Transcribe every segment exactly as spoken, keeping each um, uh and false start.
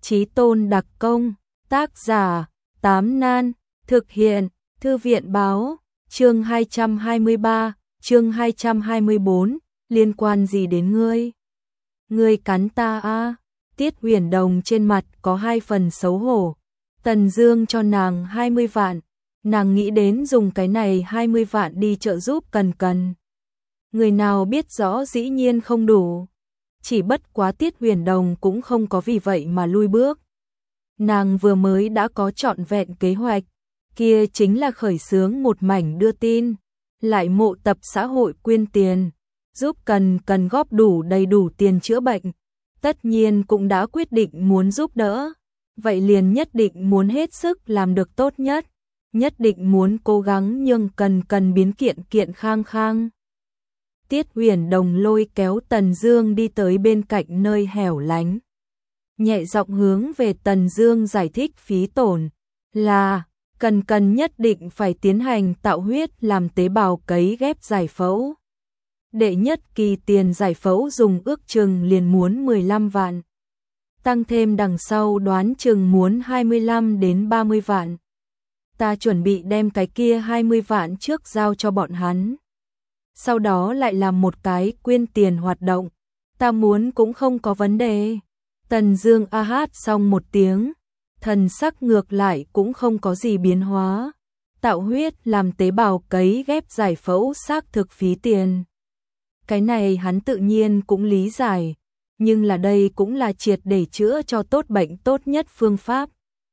Chí tôn đặc công, tác giả, Tám Nan, thực hiện, Thư viện báo, chương hai trăm hai mươi ba, chương hai trăm hai mươi bốn, liên quan gì đến ngươi? Ngươi cắn ta a? Tiết Huyền Đồng trên mặt có hai phần xấu hổ. Tần Dương cho nàng hai mươi vạn, nàng nghĩ đến dùng cái này hai mươi vạn đi trợ giúp Cần Cần. Người nào biết rõ dĩ nhiên không đủ. Chỉ bất quá Tiết Huyền Đồng cũng không có vì vậy mà lui bước. Nàng vừa mới đã có trọn vẹn kế hoạch, kia chính là khởi xướng một mảnh đưa tin, lại mộ tập xã hội quyên tiền, giúp Cần Cần góp đủ đầy đủ tiền chữa bệnh. Tất nhiên cũng đã quyết định muốn giúp đỡ, vậy liền nhất định muốn hết sức làm được tốt nhất, nhất định muốn cố gắng nhưng Cần Cần biến kiện kiện khang khang. Tiết Huyền Đồng lôi kéo Tần Dương đi tới bên cạnh nơi hẻo lánh. Nhẹ giọng hướng về Tần Dương giải thích phí tổn là Cần Cần nhất định phải tiến hành tạo huyết làm tế bào cấy ghép giải phẫu. Đệ nhất kỳ tiền giải phẫu dùng ước chừng liền muốn mười lăm vạn. Tăng thêm đằng sau đoán chừng muốn hai mươi lăm đến ba mươi vạn. Ta chuẩn bị đem cái kia hai mươi vạn trước giao cho bọn hắn. Sau đó lại làm một cái quyên tiền hoạt động. Ta muốn cũng không có vấn đề. Tần Dương a hát xong một tiếng, thần sắc ngược lại cũng không có gì biến hóa. Tạo huyết làm tế bào cấy ghép giải phẫu xác thực phí tiền. Cái này hắn tự nhiên cũng lý giải, nhưng là đây cũng là triệt để chữa cho tốt bệnh tốt nhất phương pháp.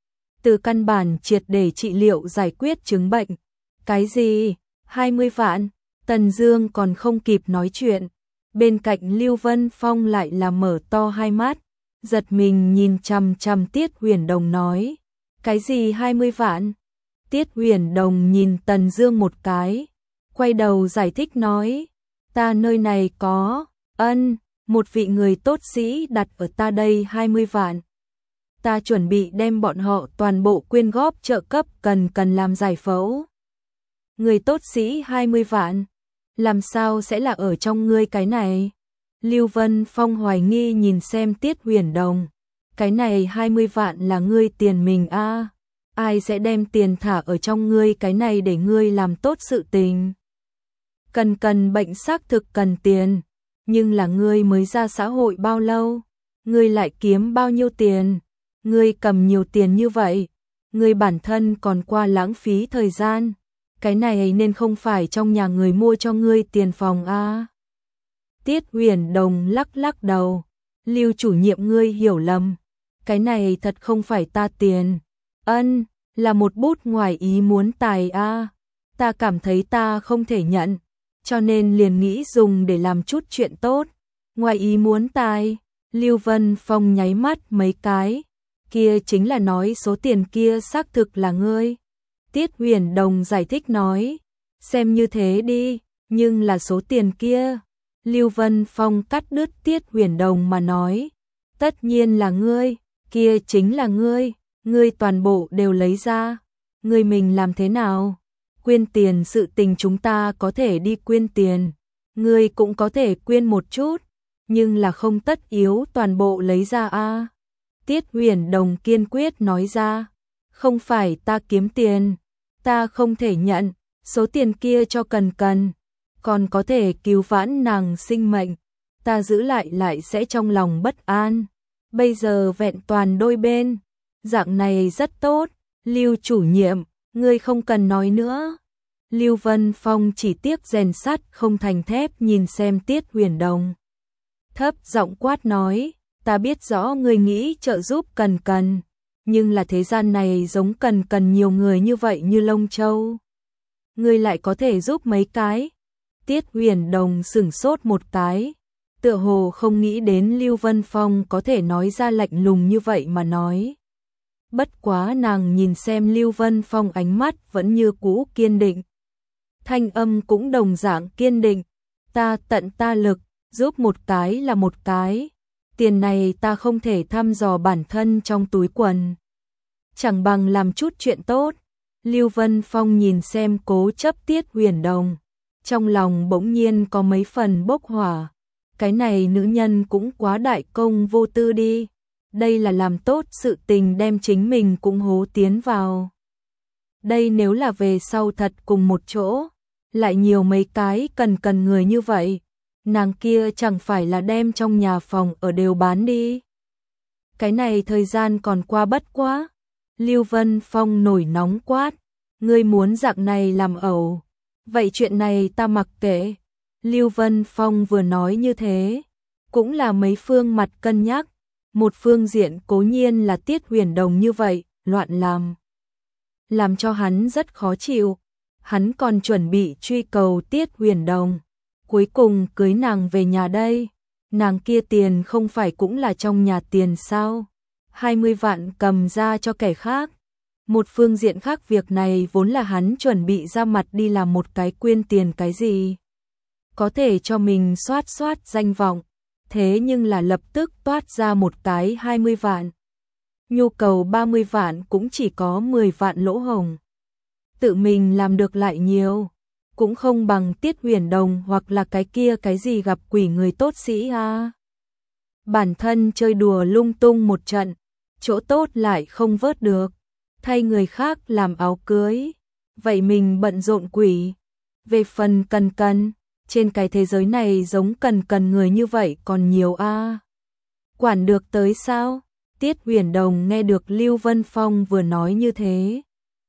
Từ căn bản triệt để trị liệu giải quyết chứng bệnh. Cái gì? hai mươi vạn? Tần Dương còn không kịp nói chuyện, bên cạnh Lưu Vân Phong lại là mở to hai mắt, giật mình nhìn chằm chằm Tiết Huyền Đồng nói, cái gì hai mươi vạn? Tiết Huyền Đồng nhìn Tần Dương một cái, quay đầu giải thích nói, ta nơi này có, ân, một vị người tốt sĩ đặt ở ta đây hai mươi vạn. Ta chuẩn bị đem bọn họ toàn bộ quyên góp trợ cấp Cần Cần làm giải phẫu. Người tốt sĩ hai mươi vạn, làm sao sẽ là ở trong ngươi cái này? Lưu Vân Phong hoài nghi nhìn xem Tiết Huyền Đồng, cái này hai mươi vạn là ngươi tiền mình a, à? Ai sẽ đem tiền thả ở trong ngươi cái này để ngươi làm tốt sự tình? Cần Cần bệnh xác thực cần tiền, nhưng là ngươi mới ra xã hội bao lâu? Ngươi lại kiếm bao nhiêu tiền? Ngươi cầm nhiều tiền như vậy, ngươi bản thân còn qua lãng phí thời gian, cái này nên không phải trong nhà người mua cho ngươi tiền phòng a. À? Tiết Huyền Đồng lắc lắc đầu, Lưu chủ nhiệm ngươi hiểu lầm, cái này thật không phải ta tiền, ân, là một bút ngoài ý muốn tài a, à? Ta cảm thấy ta không thể nhận, cho nên liền nghĩ dùng để làm chút chuyện tốt. Ngoài ý muốn tài? Lưu Vân Phong nháy mắt mấy cái, kia chính là nói số tiền kia xác thực là ngươi. Tiết Huyền Đồng giải thích nói, xem như thế đi, nhưng là số tiền kia. Lưu Vân Phong cắt đứt Tiết Huyền Đồng mà nói, tất nhiên là ngươi, kia chính là ngươi, ngươi toàn bộ đều lấy ra. Ngươi mình làm thế nào? Quyên tiền sự tình chúng ta có thể đi quyên tiền, ngươi cũng có thể quyên một chút, nhưng là không tất yếu toàn bộ lấy ra a. À? Tiết Huyền Đồng kiên quyết nói ra, không phải ta kiếm tiền, ta không thể nhận, số tiền kia cho Cần Cần, còn có thể cứu vãn nàng sinh mệnh, ta giữ lại lại sẽ trong lòng bất an. Bây giờ vẹn toàn đôi bên, dạng này rất tốt, Lưu chủ nhiệm, ngươi không cần nói nữa. Lưu Vân Phong chỉ tiếc rèn sắt không thành thép nhìn xem Tiết Huyền Đồng. Thấp giọng quát nói, ta biết rõ ngươi nghĩ trợ giúp Cần Cần, nhưng là thế gian này giống Cần Cần nhiều người như vậy như lông châu. Ngươi lại có thể giúp mấy cái? Tiết Huyền Đồng sửng sốt một cái, tựa hồ không nghĩ đến Lưu Vân Phong có thể nói ra lạnh lùng như vậy mà nói. Bất quá nàng nhìn xem Lưu Vân Phong ánh mắt vẫn như cũ kiên định. Thanh âm cũng đồng dạng kiên định, ta tận ta lực, giúp một cái là một cái. Tiền này ta không thể thăm dò bản thân trong túi quần, chẳng bằng làm chút chuyện tốt. Lưu Vân Phong nhìn xem cố chấp Tiết Huyền Đồng, trong lòng bỗng nhiên có mấy phần bốc hỏa. Cái này nữ nhân cũng quá đại công vô tư đi. đây là làm tốt sự tình đem chính mình cũng hố tiến vào. Đây nếu là về sau thật cùng một chỗ, lại nhiều mấy cái cần cần người như vậy, nàng kia chẳng phải là đem trong nhà phòng ở đều bán đi. Cái này thời gian còn qua bất quá. Lưu Vân Phong nổi nóng quát, ngươi muốn dạng này làm ẩu, vậy chuyện này ta mặc kệ. Lưu Vân Phong vừa nói như thế, cũng là mấy phương mặt cân nhắc, một phương diện cố nhiên là Tiết Huyền Đồng như vậy, loạn làm. Làm cho hắn rất khó chịu, hắn còn chuẩn bị truy cầu Tiết Huyền Đồng, cuối cùng cưới nàng về nhà đây, nàng kia tiền không phải cũng là trong nhà tiền sao, hai mươi vạn cầm ra cho kẻ khác. Một phương diện khác việc này vốn là hắn chuẩn bị ra mặt đi làm một cái quyên tiền cái gì. Có thể cho mình soát soát danh vọng, thế nhưng là lập tức toát ra một cái hai mươi vạn. Nhu cầu ba mươi vạn cũng chỉ có mười vạn lỗ hổng. Tự mình làm được lại nhiều, cũng không bằng Tiết Huyền Đồng hoặc là cái kia cái gì gặp quỷ người tốt sĩ a. Bản thân chơi đùa lung tung một trận, chỗ tốt lại không vớt được, thay người khác làm áo cưới, vậy mình bận rộn quỷ. Về phần cần cần, trên cái thế giới này giống cần cần người như vậy còn nhiều a. Quản được tới sao? Tiết Huyền Đồng nghe được Lưu Vân Phong vừa nói như thế,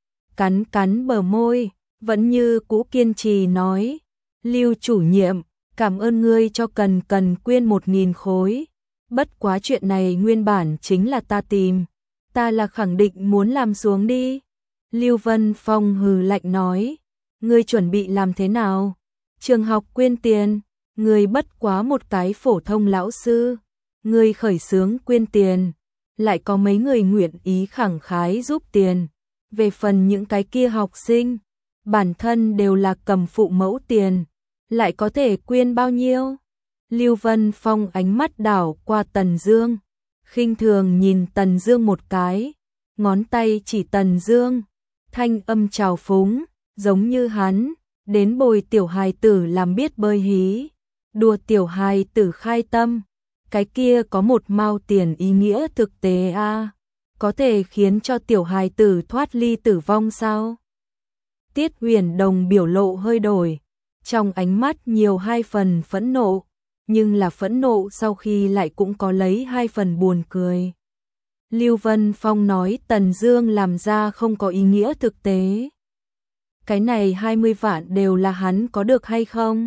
cắn cắn bờ môi, vẫn như cũ kiên trì nói, Lưu chủ nhiệm, cảm ơn ngươi cho cần cần quyên một nghìn khối, bất quá chuyện này nguyên bản chính là ta tìm, ta là khẳng định muốn làm xuống đi. Lưu Vân Phong hừ lạnh nói, ngươi chuẩn bị làm thế nào? Trường học quyên tiền, ngươi bất quá một cái phổ thông lão sư, ngươi khởi xướng quyên tiền, lại có mấy người nguyện ý khẳng khái giúp tiền. Về phần những cái kia học sinh, bản thân đều là cầm phụ mẫu tiền, lại có thể quyên bao nhiêu? Lưu Vân Phong ánh mắt đảo qua Tần Dương, khinh thường nhìn Tần Dương một cái, ngón tay chỉ Tần Dương, thanh âm trào phúng, giống như hắn, đến bồi tiểu hài tử làm biết bơi hí, đùa tiểu hài tử khai tâm, cái kia có một mao tiền ý nghĩa thực tế a, à, có thể khiến cho tiểu hài tử thoát ly tử vong sao? Tiết Huyền Đồng biểu lộ hơi đổi, trong ánh mắt nhiều hai phần phẫn nộ, nhưng là phẫn nộ sau khi lại cũng có lấy hai phần buồn cười. Lưu Vân Phong nói Tần Dương làm ra không có ý nghĩa thực tế. Cái này hai mươi vạn đều là hắn có được hay không?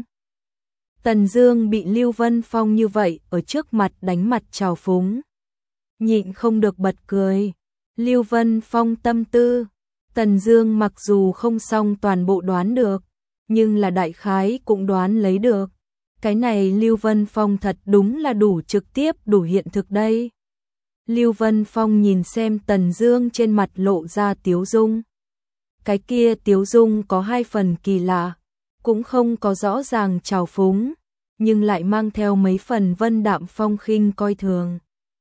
Tần Dương bị Lưu Vân Phong như vậy ở trước mặt đánh mặt trào phúng, nhịn không được bật cười. Lưu Vân Phong tâm tư, Tần Dương mặc dù không xong toàn bộ đoán được, nhưng là đại khái cũng đoán lấy được. Cái này Lưu Vân Phong thật đúng là đủ trực tiếp, đủ hiện thực đây. Lưu Vân Phong nhìn xem Tần Dương trên mặt lộ ra tiếu dung. Cái kia tiếu dung có hai phần kỳ lạ, cũng không có rõ ràng trào phúng, nhưng lại mang theo mấy phần vân đạm phong khinh coi thường.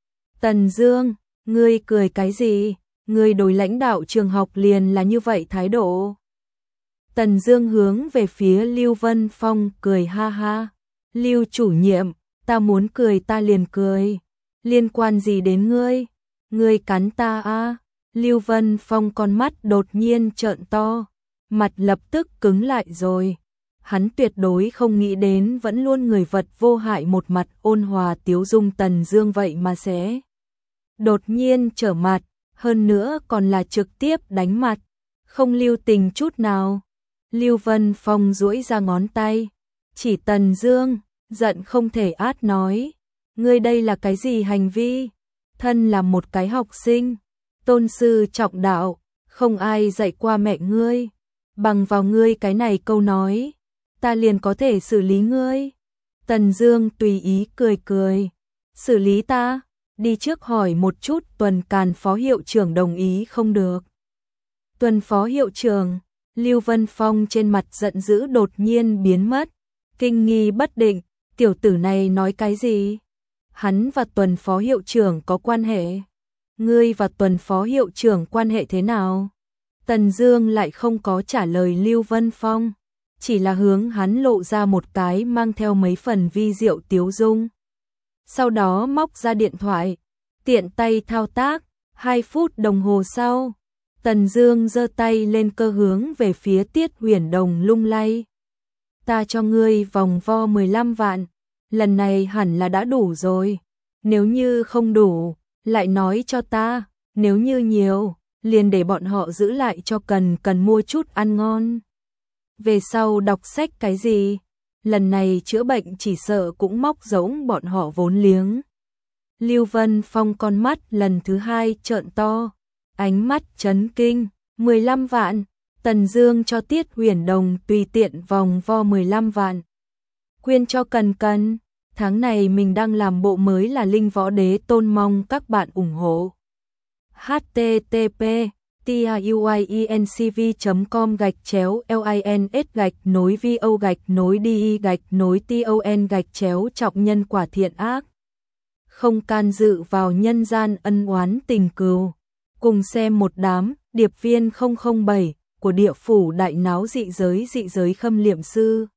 Tần Dương, ngươi cười cái gì? Ngươi đối lãnh đạo trường học liền là như vậy thái độ. Tần Dương hướng về phía Lưu Vân Phong cười ha ha. Lưu chủ nhiệm, ta muốn cười ta liền cười. Liên quan gì đến ngươi? Ngươi cắn ta a? Lưu Vân Phong con mắt đột nhiên trợn to, mặt lập tức cứng lại rồi. Hắn tuyệt đối không nghĩ đến vẫn luôn người vật vô hại một mặt ôn hòa tiếu dung Tần Dương vậy mà sẽ đột nhiên trở mặt, hơn nữa còn là trực tiếp đánh mặt, không lưu tình chút nào. Lưu Vân Phong duỗi ra ngón tay, chỉ Tần Dương, giận không thể át nói, ngươi đây là cái gì hành vi? Thân là một cái học sinh, tôn sư trọng đạo, không ai dạy qua mẹ ngươi, bằng vào ngươi cái này câu nói, ta liền có thể xử lý ngươi. Tần Dương tùy ý cười cười, xử lý ta? Đi trước hỏi một chút Tuần Càn phó hiệu trưởng đồng ý không được. Tuần phó hiệu trưởng, Lưu Vân Phong trên mặt giận dữ đột nhiên biến mất, kinh nghi bất định, tiểu tử này nói cái gì? Hắn và Tuần phó hiệu trưởng có quan hệ? Ngươi và Tuần phó hiệu trưởng quan hệ thế nào? Tần Dương lại không có trả lời Lưu Vân Phong, chỉ là hướng hắn lộ ra một cái mang theo mấy phần vi diệu tiếu dung. Sau đó móc ra điện thoại, Tiện tay thao tác, hai phút đồng hồ sau, Tần Dương giơ tay lên cơ hướng về phía Tiết Huyền Đồng lung lay. Ta cho ngươi vòng vo mười lăm vạn, lần này hẳn là đã đủ rồi. Nếu như không đủ, lại nói cho ta, nếu như nhiều, liền để bọn họ giữ lại cho cần cần mua chút ăn ngon. Về sau đọc sách cái gì, lần này chữa bệnh chỉ sợ cũng móc rỗng bọn họ vốn liếng. Lưu Vân Phong con mắt lần thứ hai trợn to, ánh mắt chấn kinh, mười lăm vạn, Tần Dương cho Tiết Huyền Đồng tùy tiện vòng vo mười lăm vạn. Quyên cho cần cần, tháng này mình đang làm bộ mới là Linh Võ Đế Tôn, mong các bạn ủng hộ. h t t p tiuyencv chấm com gạch chéo lins gạch nối vo gạch nối đi gạch nối ton gạch chéo trọng nhân quả thiện ác. Không can dự vào nhân gian ân oán tình cừu. Cùng xem một đám điệp viên không không bảy của địa phủ đại náo dị giới dị giới Khâm Liệm Sư.